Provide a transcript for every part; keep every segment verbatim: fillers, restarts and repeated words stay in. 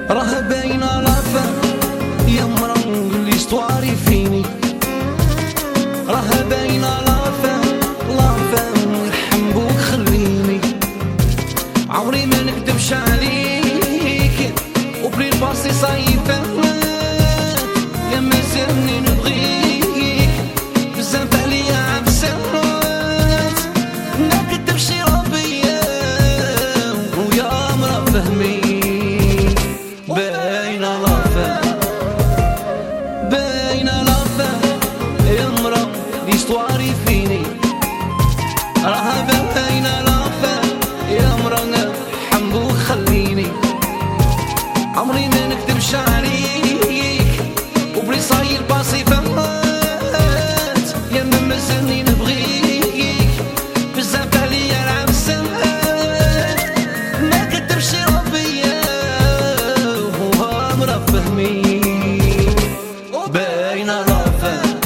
راه باينة لافان يا مرا ليستواري فيني، راه باينة لافان لافان حنبوك خليني، عمري ما نكدبش عليك وبلي الباصي صايفة يا مازالني نبغيك بزاف عليا عبسات، ما كدبش ربي ويا مرا فهمي باينة لافان باينة لافان يا مرا ليستواري فيني، راه باينة لافان يا مرا حنبوك خليني، عمري ما نكدبش عليك وبلي صاير باصي فات يا ما مازالني نبغيك بزاف عليا العبسات، ما كدبش ربي وها مرا فهمي باينة لافان.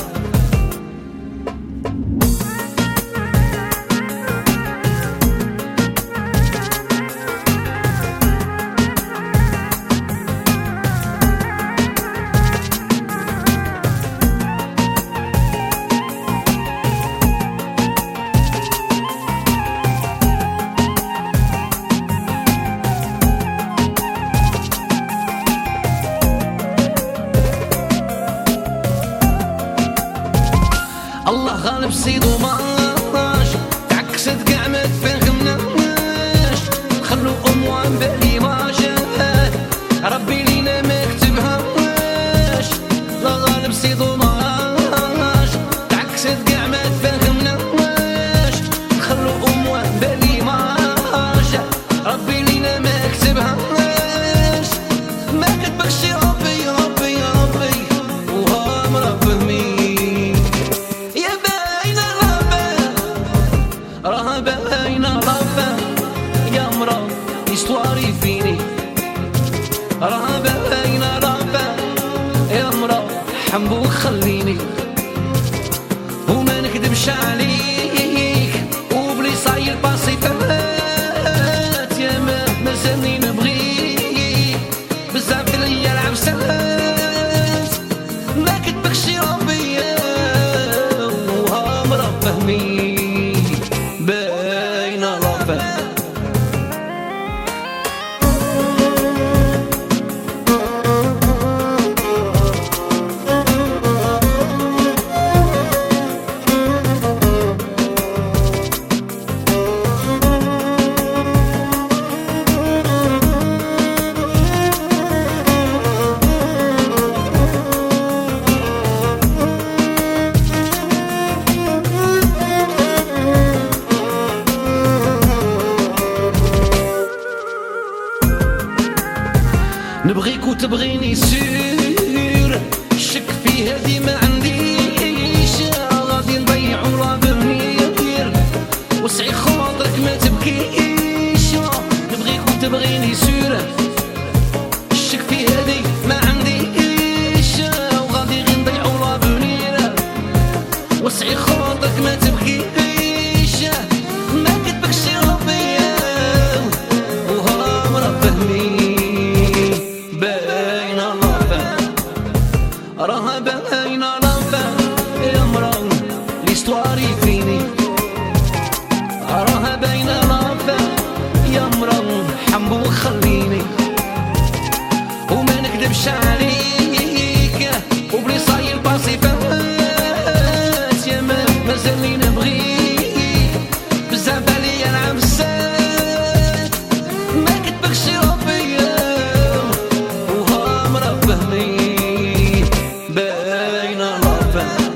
الله غالب سيدو ماش تعكست كاع ما تفهمناش، خلو اموان بالي ما جات ربي لينا ما كتبهاش، الله غالب سيدو ماش تعكست كاع ما تفهمناش، خلو اموان بالي ما جات ربي لينا ما كتبهاش، ما كتبكش ربي ربي ربي وها مرا فهمي راه باينة لافان يا مرا ليستواري فيني، راه باينة لافان يا مرا حنبوك خليني، وما نكدبش عليك وبلي صاير باصي فات يا ما مازالني نبغيك بزاف عليا العبسات، ما كتبكش ربي وها مرا فهمي باينة لافان. نبغيك وتبغيني سير الشك في هادي ما عنديش، غادي نضيعو لافونير وسعي خاطرك ما تبكيش، نبغيك وتبغيني سير الشك في هادي ما عنديش، وغادي غي نضيعو لافونير وسعي خاطرك ما تبكيش، ما كتبكش ربي وها مرا فهمي باينة لافان، راه باينة لافان يا مرا ليستواري فيني، راه باينة لافان يا مرا حنبوك خليني، وما نكدبش عليك وبلي صاير باصي فات يا ما مازالني نبغيك بزاف عليا العبسات، ما كتبكش ربي وها مرا فهمي باينة لافان.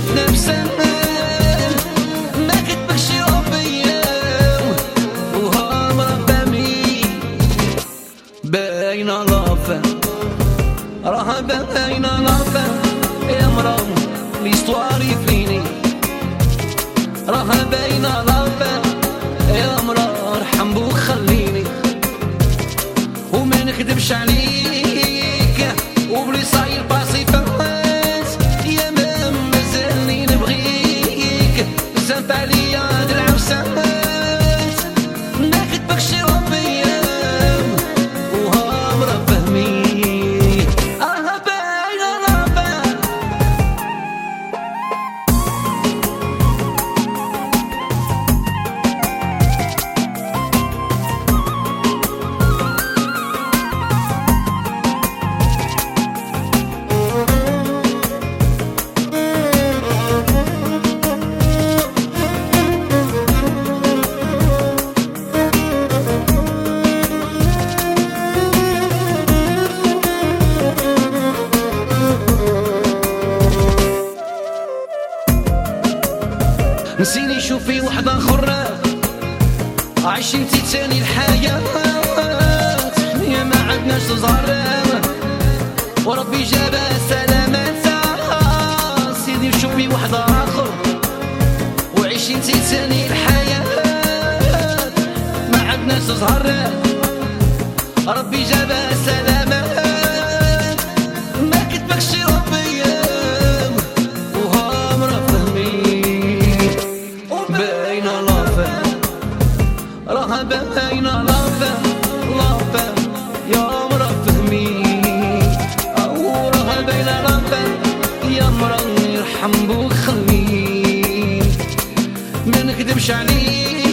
في نفسه ما كتبكش ربي وها مربمي باينة لافا راها باينة لافا يا مرا ليستوار يفيني راها باينة لافا يا مرا ارحم وخليني وما نكذبش عليك وبلي صاير باسي فواز يا ما مازالني نبغيك زنت عليا هاد العفسات ما كتبكش ربي وها مرا فهمي راها باينة لافا نسيني شوفي وحدة أخرى عايشين انتي تاني الحياة يا ما عدناش زهرة وربي جابها سلامات سيدي شوفي وحدة أخرى وعيشي انتي تاني الحياة ما عدناش زهرة ربي جابها سلامات ما كتبكش ربي وها مرا فهمي باينة لافا راها باينة لافا لافا يا مرا فهمي أو راها باينة لافا يا مرا يرحم وخليك ما نكذبش عليك